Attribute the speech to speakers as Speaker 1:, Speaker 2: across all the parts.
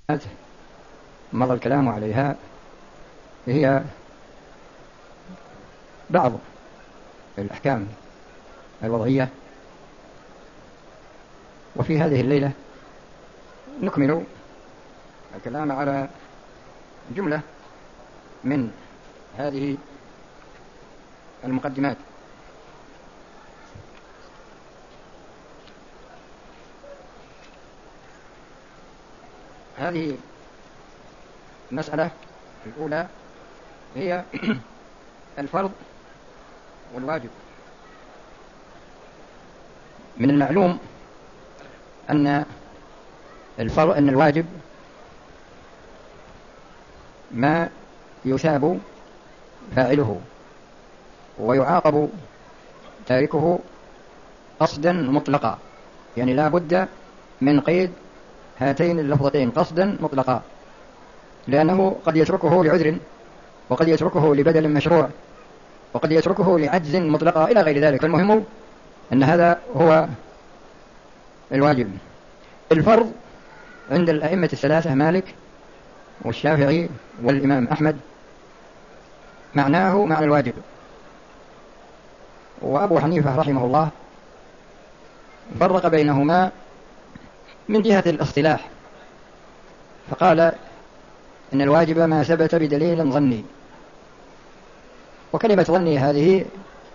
Speaker 1: مر الكلام عليها هي بعض الأحكام الوضعية، وفي هذه الليلة نكمل الكلام على جملة من هذه المقدمات. هذه المسألة الأولى هي الفرض والواجب. من المعلوم أن الواجب ما يثاب فاعله ويعاقب تاركه قصدا مطلقا، يعني لا بد من قيد هاتين اللفظتين قصدا مطلقا، لأنه قد يتركه لعذر، وقد يتركه لبدل مشروع، وقد يتركه لعجز مطلقا إلى غير ذلك. المهم أن هذا هو الواجب. الفرض عند الأئمة الثلاثة مالك والشافعي والإمام أحمد معناه معنى الواجب، وأبو حنيفة رحمه الله فرق بينهما من جهة الاصطلاح، فقال إن الواجب ما ثبت بدليل ظني. وكلمة ظني هذه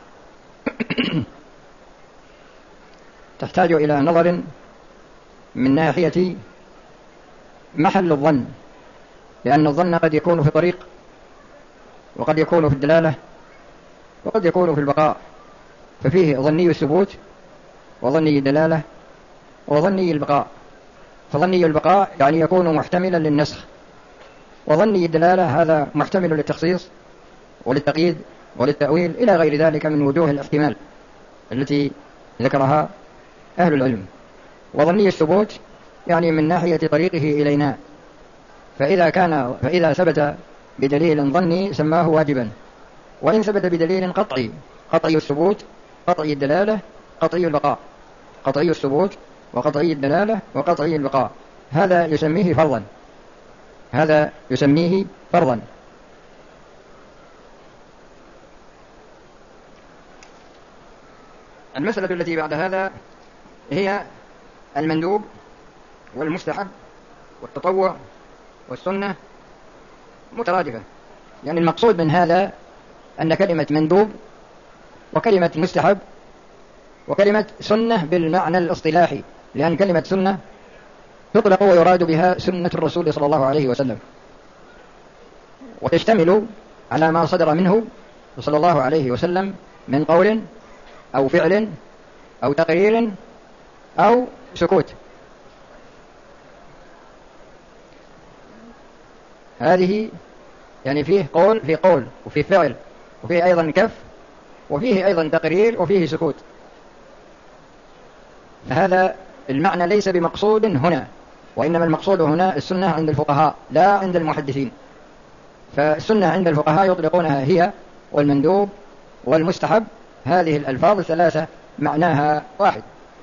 Speaker 1: تحتاج إلى نظر من ناحية محل الظن، لأن الظن قد يكون في طريق، وقد يكون في الدلالة، وقد يكون في البقاء، ففيه ظني الثبوت وظني الدلالة وظني البقاء. فظني البقاء يعني يكون محتملا للنسخ، وظني الدلالة هذا محتمل للتخصيص وللتقييد وللتأويل إلى غير ذلك من وجوه الاحتمال التي ذكرها أهل العلم. وظني الثبوت يعني من ناحية طريقه إلينا، فإذا ثبت بدليل ظني سماه واجبا، وإن ثبت بدليل قطعي، قطعي الثبوت قطعي الدلالة قطعي البقاء، قطعي الثبوت وقطعي الدلالة وقطعي البقاء، هذا يسميه فرضا، هذا يسميه فرضا. المسألة التي بعد هذا هي المندوب والمستحب والتطوع والسنة مترادفة. يعني المقصود من هذا أن كلمة مندوب وكلمة مستحب وكلمة سنة بالمعنى الاصطلاحي، لأن كلمة سنة تطلق ويراد بها سنة الرسول صلى الله عليه وسلم، وتشتمل على ما صدر منه صلى الله عليه وسلم من قول أو فعل أو تقرير أو سكوت. هذه يعني فيه قول وفيه فعل وفيه أيضا كف وفيه أيضا تقرير وفيه سكوت. فهذا المعنى ليس بمقصود هنا، وإنما المقصود هنا السنة عند الفقهاء لا عند المحدثين. فالسنة عند الفقهاء يطلقونها هي والمندوب والمستحب، هذه الألفاظ الثلاثة معناها واحد.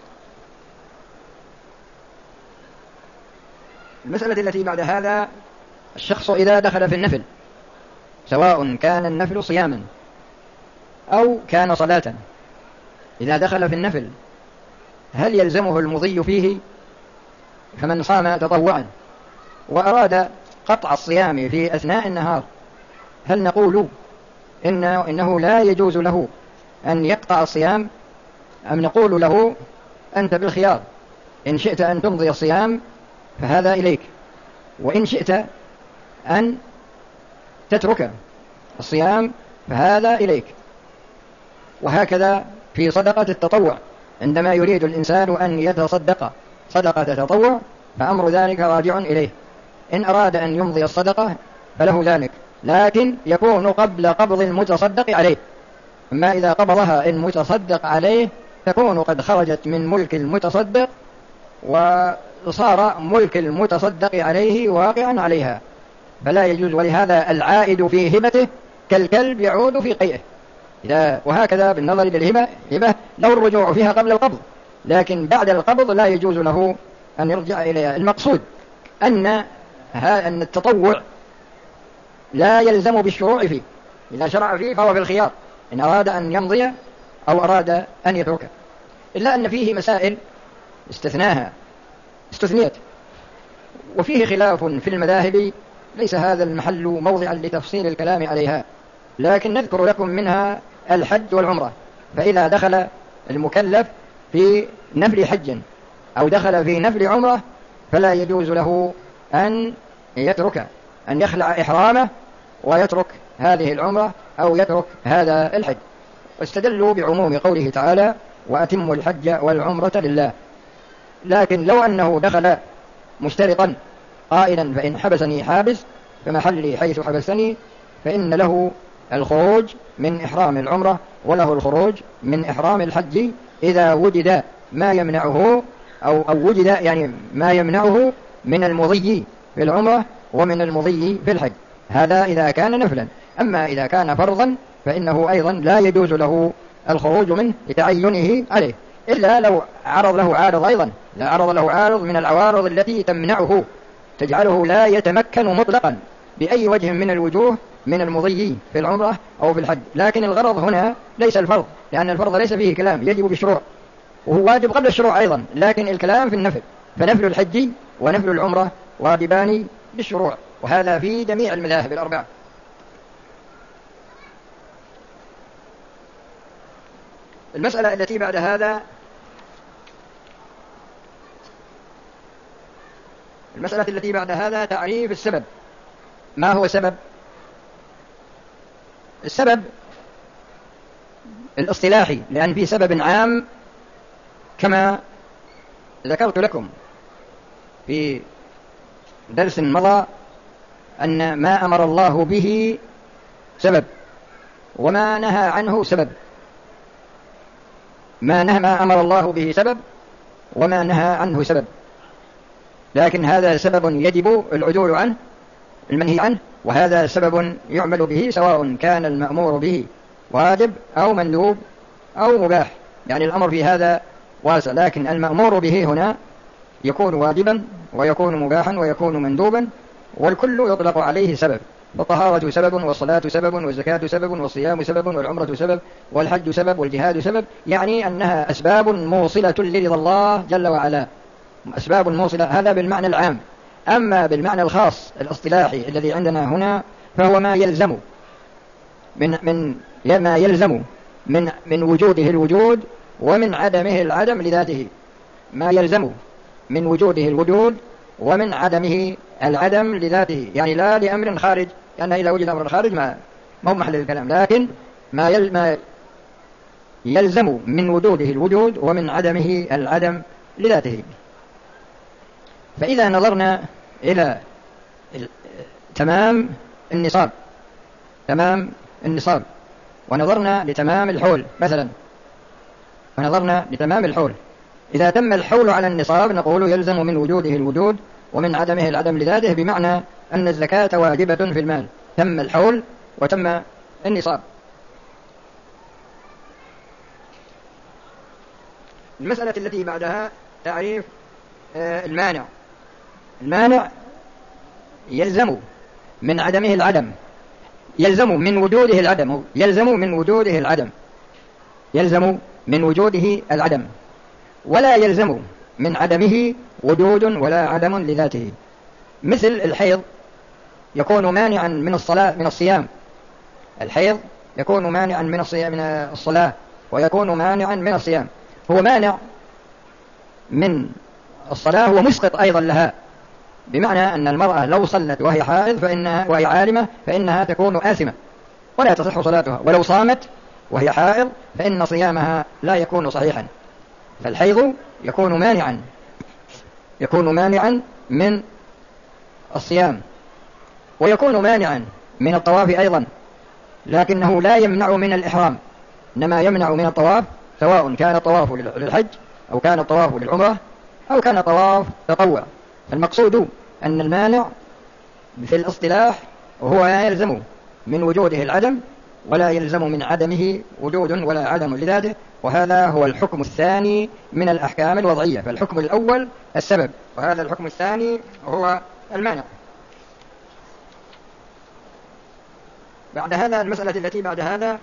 Speaker 1: المسألة التي بعد هذا الشخص إذا دخل في النفل، سواء كان النفل صياما أو كان صلاة، إذا دخل في النفل هل يلزمه المضي فيه؟ فمن صام تطوعا وأراد قطع الصيام في أثناء النهار، هل نقول إنه لا يجوز له أن يقطع الصيام، أم نقول له أنت بالخيار، إن شئت أن تمضي الصيام فهذا إليك، وإن شئت أن تترك الصيام فهذا إليك. وهكذا في صدقة التطوع، عندما يريد الإنسان أن يتصدق صدقة تطوع فأمر ذلك راجع إليه، إن أراد أن يمضي الصدقة فله ذلك، لكن يكون قبل قبض المتصدق عليه. أما إذا قبضها المتصدق عليه تكون قد خرجت من ملك المتصدق وصار ملك المتصدق عليه واقعا عليها، فلا يجوز. ولهذا العائد في هبته كالكلب يعود في قيئه، وهكذا بالنظر للهبة له الرجوع فيها قبل القبض، لكن بعد القبض لا يجوز له أن يرجع إليها. المقصود أن أن التطوع لا يلزم بالشروع فيه، إذا شرع فيه فهو بالخيار إن أراد أن يمضي أو أراد أن يتركه، إلا أن فيه مسائل استثنيت وفيه خلاف في المذاهب، ليس هذا المحل موضعا لتفصيل الكلام عليها، لكن نذكر لكم منها الحج والعمرة. فإذا دخل المكلف في نفل حج أو دخل في نفل عمرة فلا يجوز له أن يخلع إحرامه ويترك هذه العمرة أو يترك هذا الحج. واستدلوا بعموم قوله تعالى وأتموا الحج والعمرة لله. لكن لو أنه دخل مشترطا قائلا فإن حبسني حابس فمحلي حيث حبسني، فإن له الخروج من إحرام العمرة وله الخروج من إحرام الحج إذا وجد ما يمنعه أو وجد يعني ما يمنعه من المضي في العمرة ومن المضي في الحج. هذا إذا كان نفلا. أما إذا كان فرضا فإنه أيضا لا يجوز له الخروج منه لتعينه عليه، إلا لو عرض له عارض أيضا، لا عرض له عارض من العوارض التي تمنعه تجعله لا يتمكن مطلقا بأي وجه من الوجوه من المضي في العمرة أو في الحج. لكن الغرض هنا ليس الفرض، لأن الفرض ليس فيه كلام، يجب بالشروع وهو واجب قبل الشروع أيضا، لكن الكلام في النفل، فنفل الحج ونفل العمرة واجبان بالشروع، وهذا في جميع المذاهب الأربعة. المسألة التي بعد هذا تعريف السبب. ما هو سبب؟ السبب الاصطلاحي، لأن في سبب عام كما ذكرت لكم في درس مضى أن ما أمر الله به سبب وما نهى عنه سبب. ما أمر الله به سبب وما نهى عنه سبب، لكن هذا سبب يجب العدول عنه المنهي عنه، وهذا سبب يعمل به سواء كان المأمور به واجب أو مندوب أو مباح، يعني الأمر في هذا واسع، لكن المأمور به هنا يكون واجبا ويكون مباحا ويكون مندوبا، والكل يطلق عليه سبب. فالطهارة سبب، والصلاة سبب، والزكاة سبب، والصيام سبب، والعمرة سبب، والحج سبب، والجهاد سبب، يعني أنها أسباب موصلة لرضا الله جل وعلا، أسباب موصلة. هذا بالمعنى العام. أما بالمعنى الخاص الاصطلاحي الذي عندنا هنا فهو ما يلزم من وجوده الوجود ومن عدمه العدم لذاته. ما يلزم من وجوده الوجود ومن عدمه العدم لذاته، يعني لا لأمر خارج، لأن إذا وجد أمر خارج ما هو محل الكلام، لكن ما يلزم من وجوده الوجود ومن عدمه العدم لذاته. فإذا نظرنا إلى تمام النصاب ونظرنا لتمام الحول مثلا، إذا تم الحول على النصاب نقول يلزم من وجوده الوجود ومن عدمه العدم لذاته، بمعنى أن الزكاة واجبة في المال، تم الحول وتم النصاب. المسألة التي بعدها تعريف المانع. المانع يلزم من عدمه العدم، يلزم من وجوده العدم، ولا يلزم من عدمه وجود ولا عدم لذاته. مثل الحيض يكون مانعا من الصيام، الحيض يكون مانعا من الصلاة ويكون مانعا من الصيام. هو مانع من الصلاة ومسقط أيضا لها، بمعنى أن المرأة لو صلت وهي حائض وهي عالمة فإنها تكون آثمة ولا تصح صلاتها، ولو صامت وهي حائض فإن صيامها لا يكون صحيحا. فالحيض يكون مانعا من الصيام ويكون مانعا من الطواف أيضا، لكنه لا يمنع من الإحرام، إنما يمنع من الطواف، سواء كان الطواف للحج أو كان الطواف للعمرة أو كان طواف تطوع. فالمقصود أن المانع في الاصطلاح هو لا يلزم من وجوده العدم ولا يلزم من عدمه وجود ولا عدم لذاته، وهذا هو الحكم الثاني من الأحكام الوضعية. فالحكم الأول السبب، وهذا الحكم الثاني هو المانع. بعد هذا المسألة التي بعد هذا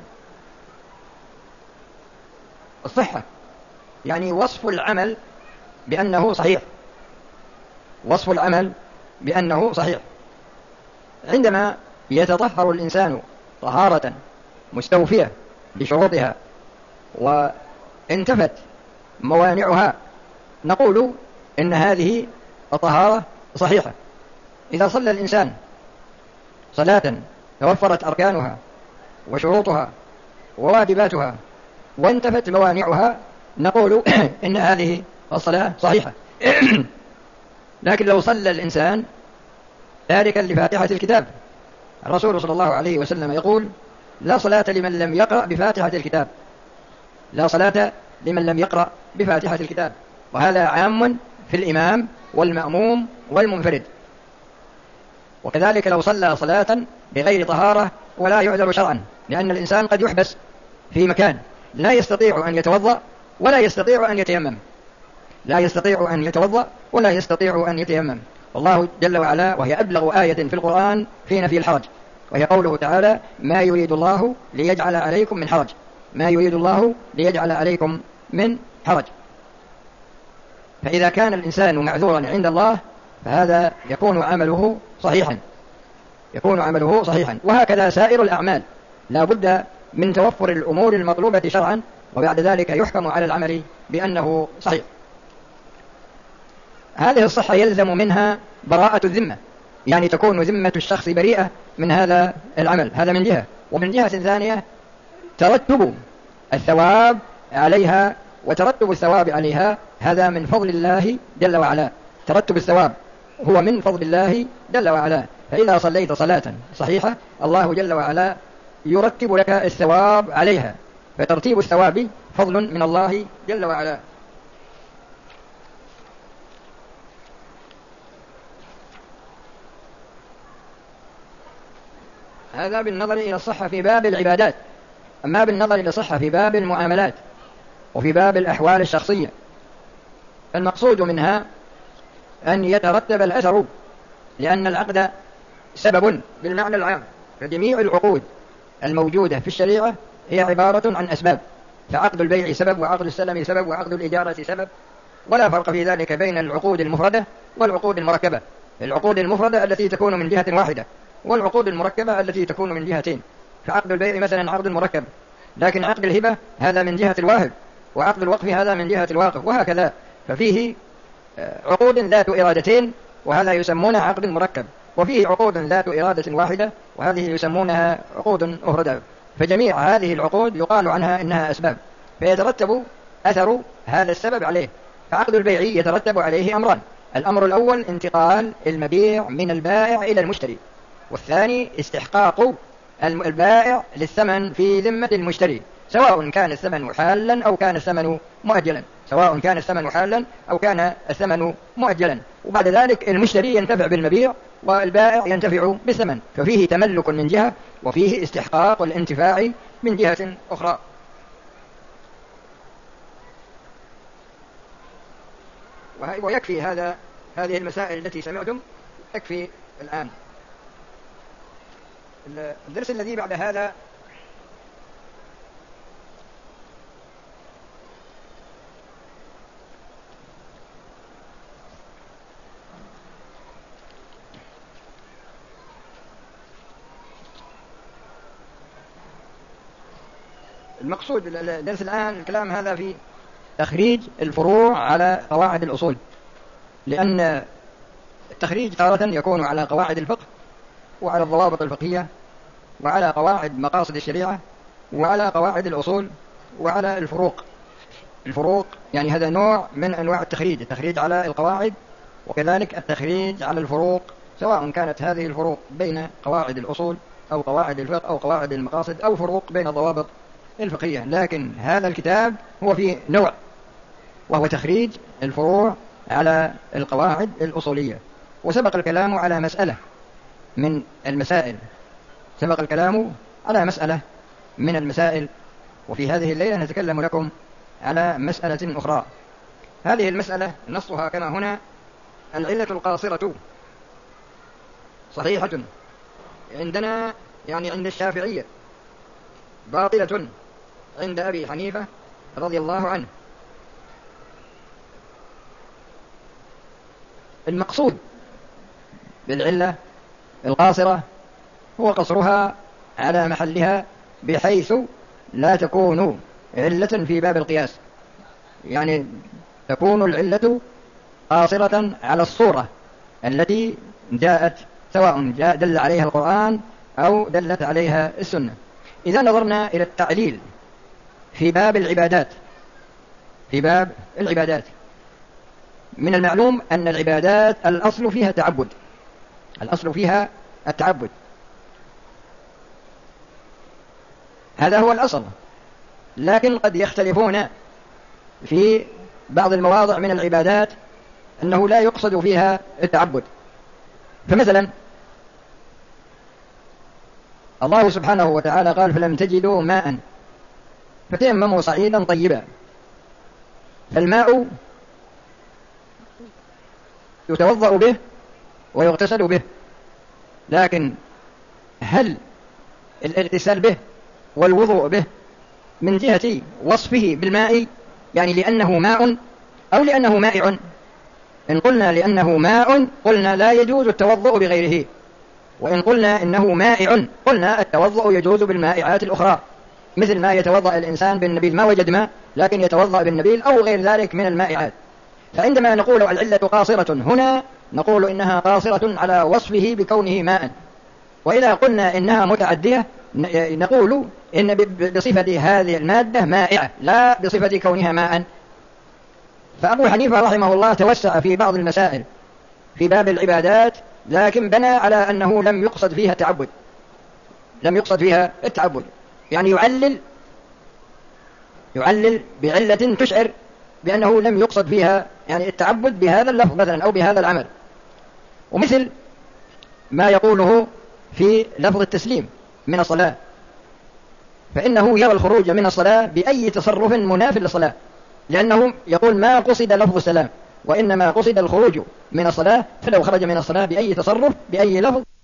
Speaker 1: الصحة، يعني وصف العمل بأنه صحيح، وصف العمل بأنه صحيح. عندما يتطهر الإنسان طهارة مستوفية بشروطها وانتفت موانعها نقول إن هذه الطهارة صحيحة. إذا صلى الإنسان صلاة توفرت أركانها وشروطها وواجباتها وانتفت موانعها نقول إن هذه الصلاة صحيحة. لكن لو صلى الإنسان تاركا لفاتحة الكتاب، الرسول صلى الله عليه وسلم يقول: لا صلاة لمن لم يقرأ بفاتحة الكتاب، لا صلاة لمن لم يقرأ بفاتحة الكتاب. وهذا عام في الإمام والمأموم والمنفرد. وكذلك لو صلى صلاة بغير طهارة ولا يعذر شرعا، لأن الإنسان قد يحبس في مكان لا يستطيع أن يتوضأ ولا يستطيع أن يتيمم، لا يستطيع أن يتوضأ ولا يستطيع أن يتيمم. والله جل وعلا، وهي أبلغ آية في القرآن في نفي الحرج، وهي قوله تعالى: ما يريد الله ليجعل عليكم من حرج، ما يريد الله ليجعل عليكم من حرج. فإذا كان الإنسان معذورا عند الله فهذا يكون عمله صحيحا، يكون عمله صحيحا. وهكذا سائر الأعمال لا بد من توفر الأمور المطلوبة شرعا، وبعد ذلك يحكم على العمل بأنه صحيح. هذه الصحة يلزم منها براءة الذمة، يعني تكون ذمة الشخص بريئة من هذا العمل، هذا من جهة. ومن جهة ثانية ترتب الثواب عليها، وترتب الثواب عليها هذا من فضل الله جل وعلا، ترتب الثواب هو من فضل الله جل وعلا. فإذا صليت صلاة صحيحة الله جل وعلا يرتب لك الثواب عليها، فترتيب الثواب فضل من الله جل وعلا. هذا بالنظر إلى الصحة في باب العبادات. أما بالنظر إلى الصحة في باب المعاملات وفي باب الأحوال الشخصية، المقصود منها أن يترتب الأثر، لأن العقد سبب بالمعنى العام، فجميع العقود الموجودة في الشريعة هي عبارة عن أسباب. فعقد البيع سبب، وعقد السلم سبب، وعقد الإجارة سبب، ولا فرق في ذلك بين العقود المفردة والعقود المركبة. العقود المفردة التي تكون من جهة واحدة، والعقود المركبة التي تكون من جهتين. فعقد البيع مثلا عقد مركب، لكن عقد الهبة هذا من جهة الواهب، وعقد الوقف هذا من جهة الواقف، وهكذا. ففيه عقود ذات إرادتين وهذا يسمونه عقد مركب، وفيه عقود ذات إرادة واحدة وهذه يسمونها عقود مفردة. فجميع هذه العقود يقال عنها إنها أسباب، فيترتب أثر هذا السبب عليه. فعقد البيع يترتب عليه أمران: الأمر الأول انتقال المبيع من البائع إلى المشتري، والثاني استحقاق البائع للثمن في ذمة المشتري، سواء كان الثمن حالا أو كان الثمن مؤجلا، سواء كان الثمن حالا أو كان الثمن مؤجلا. وبعد ذلك المشتري ينتفع بالمبيع والبائع ينتفع بالثمن، ففيه تملك من جهة وفيه استحقاق الانتفاع من جهة أخرى. ويكفي هذه المسائل التي سمعتم تكفي الآن. الدرس الذي بعد هذا المقصود الدرس الآن الكلام هذا في تخريج الفروع على قواعد الأصول، لأن التخريج تارة يكون على قواعد الفقه وعلى الضوابط الفقهية وعلى قواعد مقاصد الشريعة وعلى قواعد الأصول وعلى الفروق يعني هذا نوع من أنواع التخريج على القواعد، وكذلك التخريج على الفروق، سواء كانت هذه الفروق بين قواعد الأصول أو قواعد الفقه أو قواعد المقاصد أو فروق بين الضوابط الفقهية. لكن هذا الكتاب هو فيه نوع، وهو تخريج الفروع على القواعد الأصولية. وسبق الكلام على مسألة من المسائل، سبق الكلام على مسألة من المسائل، وفي هذه الليلة نتكلم لكم على مسألة أخرى. هذه المسألة نصها كما هنا: العلة القاصرة صحيحة عندنا يعني عند الشافعية باطلة عند أبي حنيفة رضي الله عنه. المقصود بالعلة القاصرة هو قصرها على محلها بحيث لا تكون علة في باب القياس، يعني تكون العلة قاصرة على الصورة التي جاءت، سواء دل عليها القرآن أو دلت عليها السنة. إذا نظرنا إلى التعليل في باب العبادات، من المعلوم أن العبادات الأصل فيها التعبد، هذا هو الأصل، لكن قد يختلفون في بعض المواضع من العبادات أنه لا يقصد فيها التعبد. فمثلا الله سبحانه وتعالى قال فلم تجدوا ماء فتيمموا صعيدا طيبا، فالماء يتوضأ به ويغتسل به، لكن هل الاغتسال به والوضوء به من جهة وصفه بالماء، يعني لأنه ماء أو لأنه مائع؟ إن قلنا لأنه ماء قلنا لا يجوز التوضؤ بغيره، وإن قلنا إنه مائع قلنا التوضؤ يجوز بالمائعات الأخرى، مثل ما يتوضأ الإنسان بالنبيذ، ما وجد ماء لكن يتوضأ بالنبيذ أو غير ذلك من المائعات. فعندما نقول العلة قاصرة هنا نقول إنها قاصرة على وصفه بكونه ماء، وإذا قلنا إنها متعدية نقول إن بصفة هذه المادة مائعة لا بصفة كونها ماء. فأبو حنيفة رحمه الله توسع في بعض المسائل في باب العبادات، لكن بنى على أنه لم يقصد فيها التعبد، يعني يعلل بعلة تشعر بأنه لم يقصد فيها يعني التعبد بهذا اللفظ مثلا أو بهذا العمل. ومثل ما يقوله في لفظ التسليم من الصلاة، فإنه يرى الخروج من الصلاة بأي تصرف مناف للصلاة، لأنه يقول ما قصد لفظ السلام وإنما قصد الخروج من الصلاة، فلو خرج من الصلاة بأي تصرف بأي لفظ